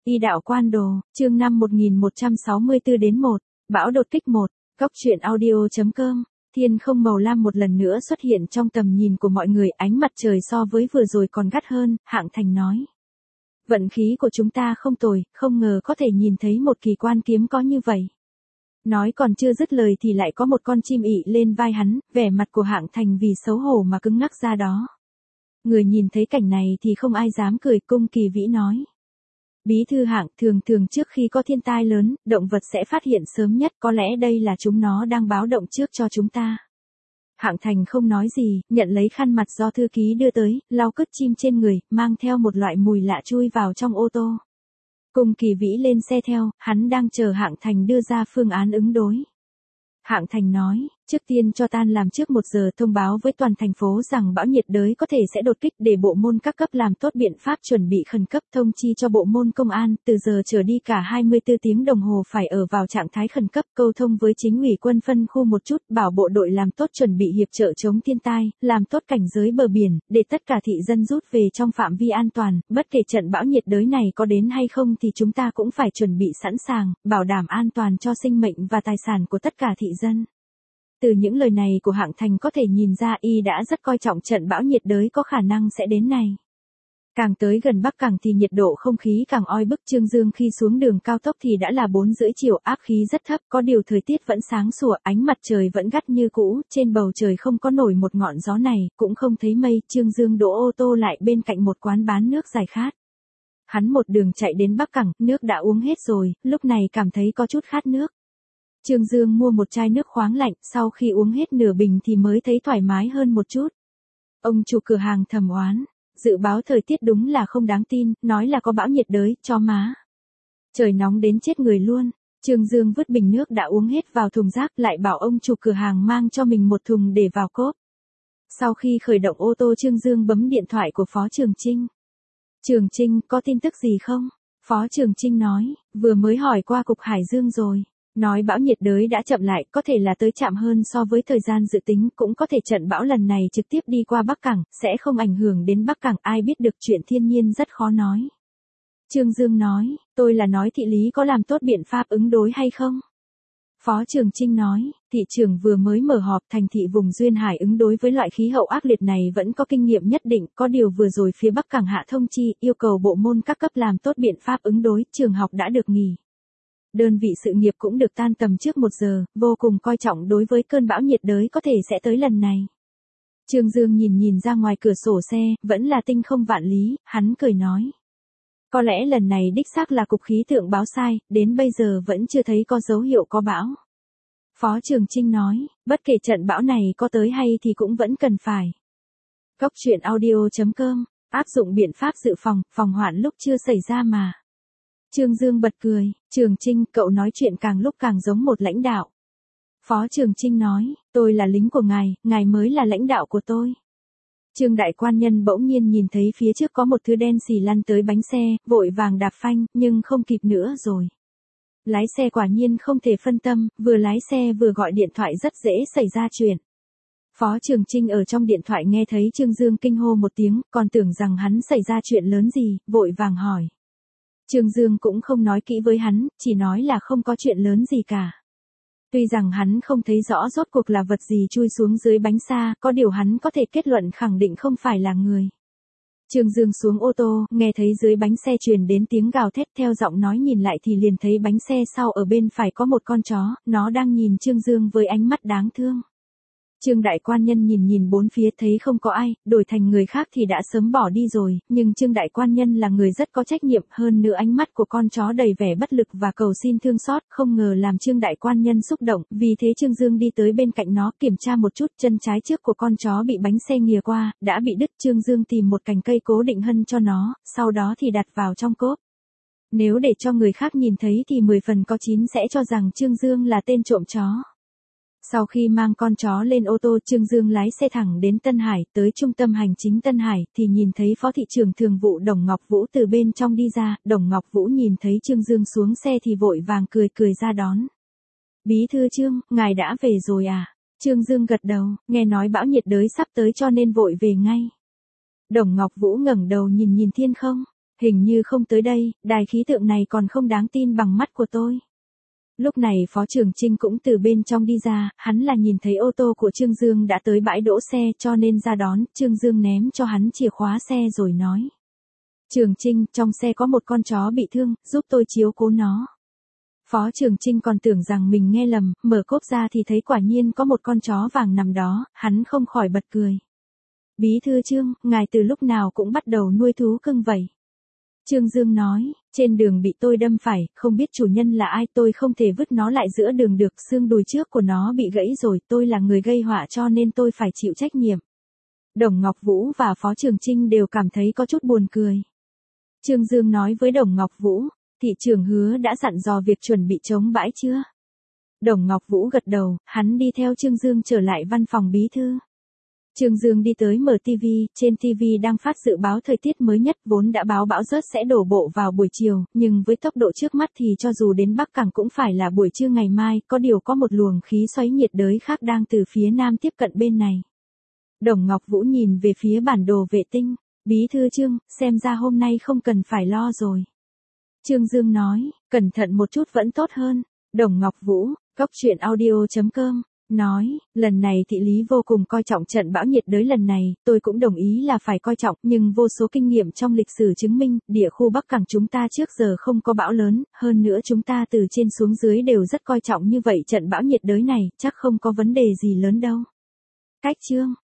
Y đạo quan đồ, chương 5 1164 đến 1, bão đột kích 1, góc truyện audio.com. Thiên không màu lam một lần nữa xuất hiện trong tầm nhìn của mọi người, ánh mặt trời so với vừa rồi còn gắt hơn, Hạng Thành nói. Vận khí của chúng ta không tồi, không ngờ có thể nhìn thấy một kỳ quan kiếm có như vậy. Nói còn chưa dứt lời thì lại có một con chim ị lên vai hắn, vẻ mặt của Hạng Thành vì xấu hổ mà cứng ngắc ra đó. Người nhìn thấy cảnh này thì không ai dám cười, Cung Kỳ Vĩ nói. Bí thư Hạng, thường trước khi có thiên tai lớn, động vật sẽ phát hiện sớm nhất, có lẽ đây là chúng nó đang báo động trước cho chúng ta. Hạng Thành không nói gì, nhận lấy khăn mặt do thư ký đưa tới, lau cứt chim trên người, mang theo một loại mùi lạ chui vào trong ô tô. Cung Kỳ Vĩ lên xe theo, hắn đang chờ Hạng Thành đưa ra phương án ứng đối. Hạng Thành nói, trước tiên cho tan làm trước 1 giờ thông báo với toàn thành phố rằng bão nhiệt đới có thể sẽ đột kích, để bộ môn các cấp làm tốt biện pháp chuẩn bị khẩn cấp, thông chi cho bộ môn công an, từ giờ trở đi cả 24 tiếng đồng hồ phải ở vào trạng thái khẩn cấp, câu thông với chính ủy quân phân khu một chút, bảo bộ đội làm tốt chuẩn bị hiệp trợ chống thiên tai, làm tốt cảnh giới bờ biển, để tất cả thị dân rút về trong phạm vi an toàn, bất kể trận bão nhiệt đới này có đến hay không thì chúng ta cũng phải chuẩn bị sẵn sàng, bảo đảm an toàn cho sinh mệnh và tài sản của tất cả thị dân. Từ những lời này của Hạng Thành có thể nhìn ra y đã rất coi trọng trận bão nhiệt đới có khả năng sẽ đến này. Càng tới gần Bắc Cảng thì nhiệt độ không khí càng oi bức. Trương Dương khi xuống đường cao tốc thì đã là 4 rưỡi chiều, áp khí rất thấp, có điều thời tiết vẫn sáng sủa, ánh mặt trời vẫn gắt như cũ, trên bầu trời không có nổi một ngọn gió này, cũng không thấy mây. Trương Dương đỗ ô tô lại bên cạnh một quán bán nước giải khát. Hắn một đường chạy đến Bắc Cảng, nước đã uống hết rồi, lúc này cảm thấy có chút khát nước. Trương Dương mua một chai nước khoáng lạnh, sau khi uống hết nửa bình thì mới thấy thoải mái hơn một chút. Ông chủ cửa hàng thầm oán, dự báo thời tiết đúng là không đáng tin, nói là có bão nhiệt đới, cho má. Trời nóng đến chết người luôn. Trương Dương vứt bình nước đã uống hết vào thùng rác, lại bảo ông chủ cửa hàng mang cho mình một thùng để vào cốp. Sau khi khởi động ô tô, Trương Dương bấm điện thoại của Phó Trường Chinh. Trường Chinh, có tin tức gì không? Phó Trường Chinh nói, vừa mới hỏi qua cục Hải Dương rồi. Nói bão nhiệt đới đã chậm lại, có thể là tới chậm hơn so với thời gian dự tính, cũng có thể trận bão lần này trực tiếp đi qua Bắc Cảng, sẽ không ảnh hưởng đến Bắc Cảng, ai biết được, chuyện thiên nhiên rất khó nói. Trương Dương nói, tôi là nói thị lý có làm tốt biện pháp ứng đối hay không? Phó Trường Chinh nói, thị trưởng vừa mới mở họp, thành thị vùng Duyên Hải ứng đối với loại khí hậu ác liệt này vẫn có kinh nghiệm nhất định, có điều vừa rồi phía Bắc Cảng hạ thông chi, yêu cầu bộ môn các cấp làm tốt biện pháp ứng đối, trường học đã được nghỉ. Đơn vị sự nghiệp cũng được tan tầm trước 1 giờ, vô cùng coi trọng đối với cơn bão nhiệt đới có thể sẽ tới lần này. Trương Dương nhìn ra ngoài cửa sổ xe, vẫn là tinh không vạn lý, hắn cười nói. Có lẽ lần này đích xác là cục khí tượng báo sai, đến bây giờ vẫn chưa thấy có dấu hiệu có bão. Phó Trường Chinh nói, bất kể trận bão này có tới hay thì cũng vẫn cần phải. Góc truyện audio.com, áp dụng biện pháp dự phòng hoạn lúc chưa xảy ra mà. Trương Dương bật cười, Trường Chinh, cậu nói chuyện càng lúc càng giống một lãnh đạo. Phó Trường Chinh nói, tôi là lính của ngài mới là lãnh đạo của tôi. Trương đại quan nhân bỗng nhiên nhìn thấy phía trước có một thứ đen xì lăn tới bánh xe, vội vàng đạp phanh, nhưng không kịp nữa rồi. Lái xe quả nhiên không thể phân tâm, vừa lái xe vừa gọi điện thoại rất dễ xảy ra chuyện. Phó Trường Chinh ở trong điện thoại nghe thấy Trương Dương kinh hô một tiếng, còn tưởng rằng hắn xảy ra chuyện lớn gì, vội vàng hỏi. Trương Dương cũng không nói kỹ với hắn, chỉ nói là không có chuyện lớn gì cả. Tuy rằng hắn không thấy rõ rốt cuộc là vật gì chui xuống dưới bánh xa, có điều hắn có thể kết luận khẳng định không phải là người. Trương Dương xuống ô tô, nghe thấy dưới bánh xe truyền đến tiếng gào thét, theo giọng nói nhìn lại thì liền thấy bánh xe sau ở bên phải có một con chó, nó đang nhìn Trương Dương với ánh mắt đáng thương. Trương đại quan nhân nhìn bốn phía thấy không có ai, đổi thành người khác thì đã sớm bỏ đi rồi, nhưng Trương đại quan nhân là người rất có trách nhiệm, hơn nữa ánh mắt của con chó đầy vẻ bất lực và cầu xin thương xót, không ngờ làm Trương đại quan nhân xúc động, vì thế Trương Dương đi tới bên cạnh nó kiểm tra một chút, chân trái trước của con chó bị bánh xe nghìa qua, đã bị đứt. Trương Dương tìm một cành cây cố định hân cho nó, sau đó thì đặt vào trong cốp. Nếu để cho người khác nhìn thấy thì 10 phần có 9 sẽ cho rằng Trương Dương là tên trộm chó. Sau khi mang con chó lên ô tô, Trương Dương lái xe thẳng đến Tân Hải, tới trung tâm hành chính Tân Hải, thì nhìn thấy Phó thị trưởng thường vụ Đồng Ngọc Vũ từ bên trong đi ra. Đồng Ngọc Vũ nhìn thấy Trương Dương xuống xe thì vội vàng cười ra đón. Bí thư Trương, ngài đã về rồi à? Trương Dương gật đầu, nghe nói bão nhiệt đới sắp tới cho nên vội về ngay. Đồng Ngọc Vũ ngẩng đầu nhìn thiên không. Hình như không tới đây, đài khí tượng này còn không đáng tin bằng mắt của tôi. Lúc này Phó Trường Chinh cũng từ bên trong đi ra, hắn là nhìn thấy ô tô của Trương Dương đã tới bãi đỗ xe cho nên ra đón, Trương Dương ném cho hắn chìa khóa xe rồi nói. Trường Chinh, trong xe có một con chó bị thương, giúp tôi chiếu cố nó. Phó Trường Chinh còn tưởng rằng mình nghe lầm, mở cốp ra thì thấy quả nhiên có một con chó vàng nằm đó, hắn không khỏi bật cười. Bí thư Trương, ngài từ lúc nào cũng bắt đầu nuôi thú cưng vậy? Trương Dương nói, trên đường bị tôi đâm phải, không biết chủ nhân là ai, tôi không thể vứt nó lại giữa đường được, xương đùi trước của nó bị gãy rồi, tôi là người gây họa cho nên tôi phải chịu trách nhiệm. Đồng Ngọc Vũ và Phó Trường Chinh đều cảm thấy có chút buồn cười. Trương Dương nói với Đồng Ngọc Vũ, thị trưởng Hứa đã dặn dò việc chuẩn bị trống bãi chưa? Đồng Ngọc Vũ gật đầu, hắn đi theo Trương Dương trở lại văn phòng bí thư. Trương Dương đi tới mở TV, trên TV đang phát dự báo thời tiết mới nhất, vốn đã báo bão rớt sẽ đổ bộ vào buổi chiều, nhưng với tốc độ trước mắt thì cho dù đến Bắc Cảng cũng phải là buổi trưa ngày mai, có điều có một luồng khí xoáy nhiệt đới khác đang từ phía nam tiếp cận bên này. Đồng Ngọc Vũ nhìn về phía bản đồ vệ tinh, bí thư Trương, xem ra hôm nay không cần phải lo rồi. Trương Dương nói, cẩn thận một chút vẫn tốt hơn. Đồng Ngọc Vũ, coctruyện.audio.com nói, lần này thị lý vô cùng coi trọng trận bão nhiệt đới lần này, tôi cũng đồng ý là phải coi trọng, nhưng vô số kinh nghiệm trong lịch sử chứng minh, địa khu Bắc Cảng chúng ta trước giờ không có bão lớn, hơn nữa chúng ta từ trên xuống dưới đều rất coi trọng như vậy trận bão nhiệt đới này, chắc không có vấn đề gì lớn đâu. Cách Trương